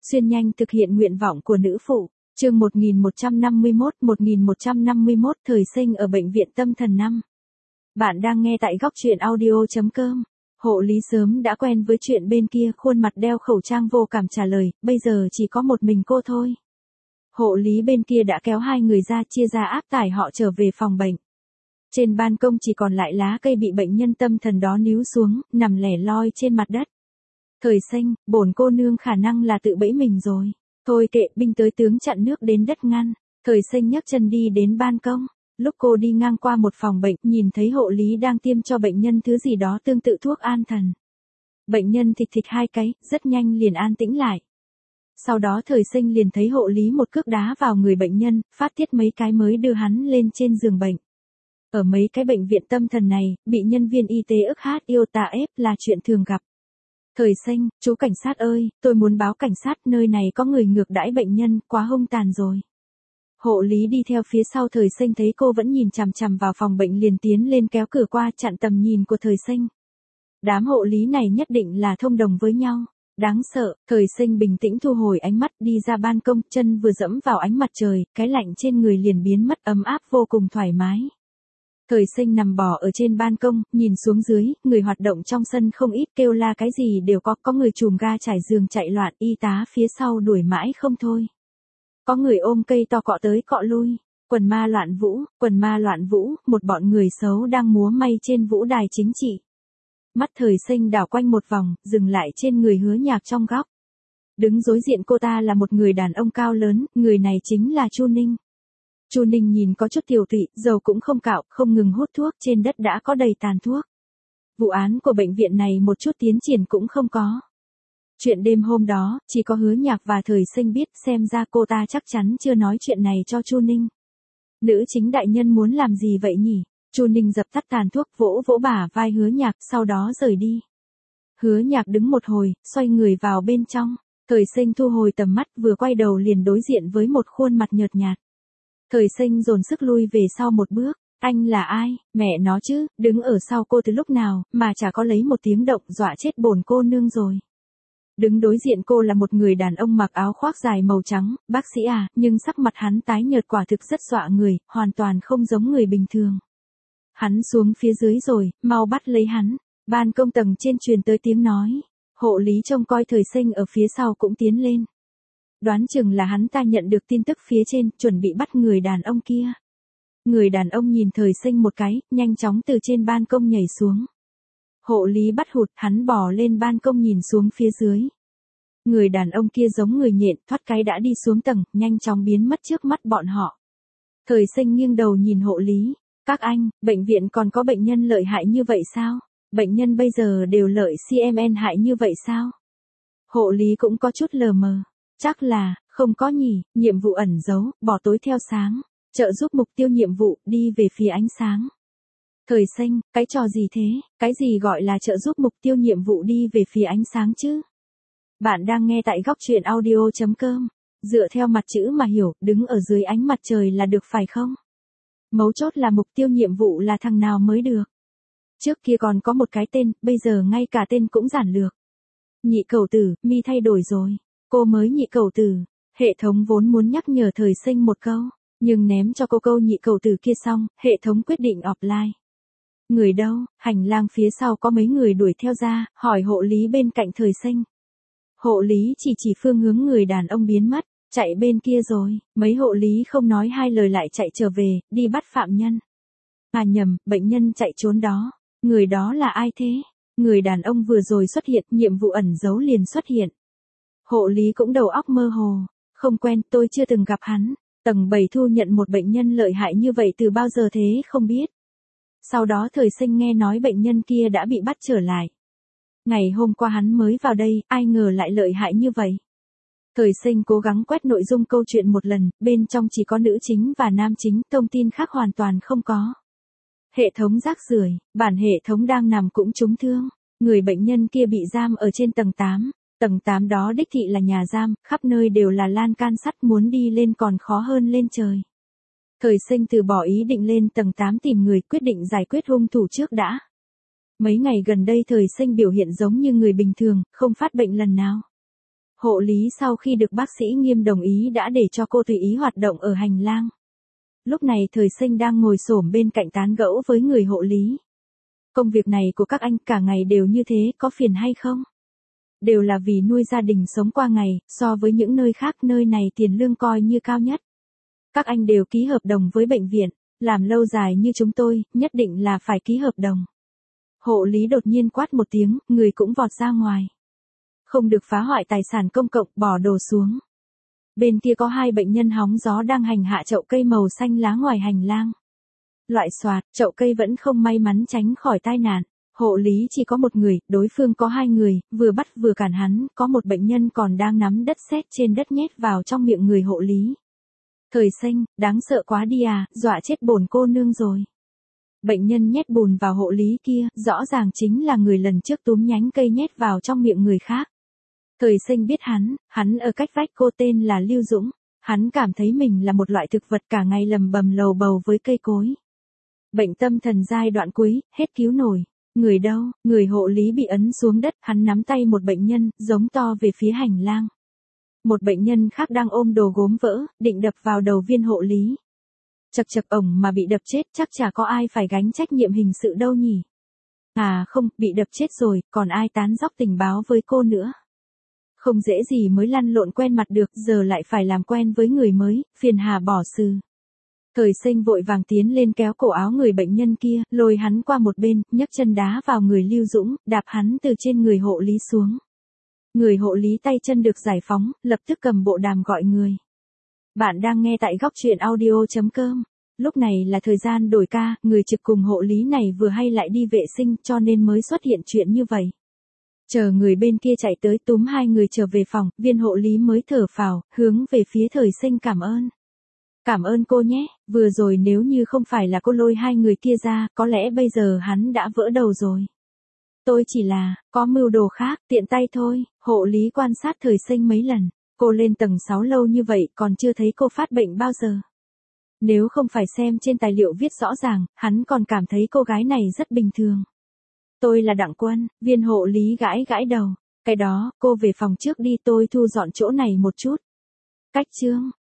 Xuyên nhanh thực hiện nguyện vọng của nữ phụ. Chương 1151 thời sinh ở bệnh viện tâm thần 5. Bạn đang nghe tại góc truyện audio.com. Hộ lý sớm đã quen với chuyện bên kia, khuôn mặt đeo khẩu trang vô cảm trả lời, bây giờ chỉ có một mình cô thôi. Hộ lý bên kia đã kéo hai người ra, chia ra áp tải họ trở về phòng bệnh. Trên ban công chỉ còn lại lá cây bị bệnh nhân tâm thần đó níu xuống, nằm lẻ loi trên mặt đất. Thời sinh, bổn cô nương khả năng là tự bẫy mình rồi. Thôi kệ, binh tới tướng chặn nước đến đất ngăn. Thời sinh nhấc chân đi đến ban công. Lúc cô đi ngang qua một phòng bệnh, nhìn thấy hộ lý đang tiêm cho bệnh nhân thứ gì đó tương tự thuốc an thần. Bệnh nhân thịch thịch hai cái, rất nhanh liền an tĩnh lại. Sau đó thời sinh liền thấy hộ lý một cước đá vào người bệnh nhân, phát tiết mấy cái mới đưa hắn lên trên giường bệnh. Ở mấy cái bệnh viện tâm thần này, bị nhân viên y tế ức hát yêu tà ép là chuyện thường gặp. Thời sinh, chú cảnh sát ơi, tôi muốn báo cảnh sát, nơi này có người ngược đãi bệnh nhân, quá hung tàn rồi. Hộ lý đi theo phía sau thời sinh thấy cô vẫn nhìn chằm chằm vào phòng bệnh liền tiến lên kéo cửa qua chặn tầm nhìn của thời sinh. Đám hộ lý này nhất định là thông đồng với nhau. Đáng sợ, thời sinh bình tĩnh thu hồi ánh mắt đi ra ban công, chân vừa dẫm vào ánh mặt trời, cái lạnh trên người liền biến mất, ấm áp vô cùng thoải mái. Thời sinh nằm bò ở trên ban công, nhìn xuống dưới, người hoạt động trong sân không ít, kêu la cái gì đều có người chùm ga trải giường chạy loạn, y tá phía sau đuổi mãi không thôi. Có người ôm cây to cọ tới cọ lui, quần ma loạn vũ, một bọn người xấu đang múa may trên vũ đài chính trị. Mắt thời sinh đảo quanh một vòng, dừng lại trên người Hứa Nhạc trong góc. Đứng đối diện cô ta là một người đàn ông cao lớn, người này chính là Chu Ninh. Chu Ninh nhìn có chút tiểu tụy, dầu cũng không cạo, không ngừng hút thuốc, trên đất đã có đầy tàn thuốc. Vụ án của bệnh viện này một chút tiến triển cũng không có. Chuyện đêm hôm đó, chỉ có Hứa Nhạc và thời sinh biết, xem ra cô ta chắc chắn chưa nói chuyện này cho Chu Ninh. Nữ chính đại nhân muốn làm gì vậy nhỉ? Chu Ninh dập tắt tàn thuốc, vỗ vỗ bả vai Hứa Nhạc, sau đó rời đi. Hứa Nhạc đứng một hồi, xoay người vào bên trong. Thời sinh thu hồi tầm mắt, vừa quay đầu liền đối diện với một khuôn mặt nhợt nhạt. Thời sinh dồn sức lui về sau một bước. Anh là ai? Mẹ nó chứ, đứng ở sau cô từ lúc nào, mà chả có lấy một tiếng động, dọa chết bổn cô nương rồi. Đứng đối diện cô là một người đàn ông mặc áo khoác dài màu trắng, bác sĩ à, nhưng sắc mặt hắn tái nhợt quả thực rất dọa người, hoàn toàn không giống người bình thường. Hắn xuống phía dưới rồi, mau bắt lấy hắn. Ban công tầng trên truyền tới tiếng nói. Hộ lý trông coi thời sinh ở phía sau cũng tiến lên. Đoán chừng là hắn ta nhận được tin tức phía trên, chuẩn bị bắt người đàn ông kia. Người đàn ông nhìn thời sinh một cái, nhanh chóng từ trên ban công nhảy xuống. Hộ lý bắt hụt, hắn bò lên ban công nhìn xuống phía dưới. Người đàn ông kia giống người nhện, thoát cái đã đi xuống tầng, nhanh chóng biến mất trước mắt bọn họ. Thời sinh nghiêng đầu nhìn hộ lý. Các anh, bệnh viện còn có bệnh nhân lợi hại như vậy sao? Bệnh nhân bây giờ đều lợi CMN hại như vậy sao? Hộ lý cũng có chút lờ mờ. Chắc là, không có nhỉ, nhiệm vụ ẩn giấu, bỏ tối theo sáng. Trợ giúp mục tiêu nhiệm vụ, đi về phía ánh sáng. Thời sinh, cái trò gì thế? Cái gì gọi là trợ giúp mục tiêu nhiệm vụ đi về phía ánh sáng chứ? Bạn đang nghe tại góc truyện audio.com. Dựa theo mặt chữ mà hiểu, đứng ở dưới ánh mặt trời là được phải không? Mấu chốt là mục tiêu nhiệm vụ là thằng nào mới được. Trước kia còn có một cái tên, bây giờ ngay cả tên cũng giản lược. Nhị cẩu tử, mi thay đổi rồi. Cô mới nhị cẩu tử. Hệ thống vốn muốn nhắc nhở thời sinh một câu, nhưng ném cho cô câu nhị cẩu tử kia xong, hệ thống quyết định offline. Người đâu? Hành lang phía sau có mấy người đuổi theo ra, hỏi hộ lý bên cạnh thời sinh. Hộ lý chỉ phương hướng người đàn ông biến mất. Chạy bên kia rồi, mấy hộ lý không nói hai lời lại chạy trở về, đi bắt phạm nhân. À nhầm, bệnh nhân chạy trốn đó. Người đó là ai thế? Người đàn ông vừa rồi xuất hiện, nhiệm vụ ẩn giấu liền xuất hiện. Hộ lý cũng đầu óc mơ hồ. Không quen, tôi chưa từng gặp hắn. Tầng 7 thu nhận một bệnh nhân lợi hại như vậy từ bao giờ thế không biết. Sau đó thời sinh nghe nói bệnh nhân kia đã bị bắt trở lại. Ngày hôm qua hắn mới vào đây, ai ngờ lại lợi hại như vậy. Thời sinh cố gắng quét nội dung câu chuyện một lần, bên trong chỉ có nữ chính và nam chính, thông tin khác hoàn toàn không có. Hệ thống rác rưởi, bản hệ thống đang nằm cũng trúng thương. Người bệnh nhân kia bị giam ở trên tầng 8. Tầng 8 đó đích thị là nhà giam, khắp nơi đều là lan can sắt, muốn đi lên còn khó hơn lên trời. Thời sinh từ bỏ ý định lên tầng 8 tìm người, quyết định giải quyết hung thủ trước đã. Mấy ngày gần đây thời sinh biểu hiện giống như người bình thường, không phát bệnh lần nào. Hộ lý sau khi được bác sĩ Nghiêm đồng ý đã để cho cô tùy ý hoạt động ở hành lang. Lúc này Thời Sinh đang ngồi xổm bên cạnh tán gẫu với người hộ lý. Công việc này của các anh cả ngày đều như thế, có phiền hay không? Đều là vì nuôi gia đình sống qua ngày, so với những nơi khác nơi này tiền lương coi như cao nhất. Các anh đều ký hợp đồng với bệnh viện, làm lâu dài như chúng tôi, nhất định là phải ký hợp đồng. Hộ lý đột nhiên quát một tiếng, người cũng vọt ra ngoài. Không được phá hoại tài sản công cộng, bỏ đồ xuống. Bên kia có 2 bệnh nhân hóng gió đang hành hạ chậu cây màu xanh lá ngoài hành lang. Loại xoạt, chậu cây vẫn không may mắn tránh khỏi tai nạn. Hộ lý chỉ có một người, đối phương có 2 người, vừa bắt vừa cản hắn, có một bệnh nhân còn đang nắm đất sét trên đất nhét vào trong miệng người hộ lý. Thời Sinh, đáng sợ quá đi à, dọa chết bổn cô nương rồi. Bệnh nhân nhét bùn vào hộ lý kia, rõ ràng chính là người lần trước túm nhánh cây nhét vào trong miệng người khác. Thời Sinh biết hắn ở cách vách cô tên là Lưu Dũng, hắn cảm thấy mình là một loại thực vật cả ngày lầm bầm lầu bầu với cây cối. Bệnh tâm thần giai đoạn cuối, hết cứu nổi. Người đâu, người hộ lý bị ấn xuống đất, hắn nắm tay một bệnh nhân, giống to về phía hành lang. Một bệnh nhân khác đang ôm đồ gốm vỡ, định đập vào đầu viên hộ lý. Chật chật ổng mà bị đập chết, chắc chả có ai phải gánh trách nhiệm hình sự đâu nhỉ. À không, bị đập chết rồi, còn ai tán dóc tình báo với cô nữa. Không dễ gì mới lăn lộn quen mặt được, giờ lại phải làm quen với người mới, phiền hà bỏ sự. Thời Sinh vội vàng tiến lên kéo cổ áo người bệnh nhân kia, lôi hắn qua một bên, nhấc chân đá vào người Lưu Dũng, đạp hắn từ trên người hộ lý xuống. Người hộ lý tay chân được giải phóng, lập tức cầm bộ đàm gọi người. Bạn đang nghe tại góc truyện audio.com. Lúc này là thời gian đổi ca, người trực cùng hộ lý này vừa hay lại đi vệ sinh cho nên mới xuất hiện chuyện như vậy. Chờ người bên kia chạy tới túm 2 người trở về phòng, viên hộ lý mới thở phào, hướng về phía Thời Sinh cảm ơn. Cảm ơn cô nhé, vừa rồi nếu như không phải là cô lôi 2 người kia ra, có lẽ bây giờ hắn đã vỡ đầu rồi. Tôi chỉ là, có mưu đồ khác, tiện tay thôi. Hộ lý quan sát Thời Sinh mấy lần, cô lên tầng 6 lâu như vậy còn chưa thấy cô phát bệnh bao giờ. Nếu không phải xem trên tài liệu viết rõ ràng, hắn còn cảm thấy cô gái này rất bình thường. Tôi là Đặng Quân, viên hộ lý gãi gãi đầu. Cái đó, cô về phòng trước đi, tôi thu dọn chỗ này một chút. Cách chương.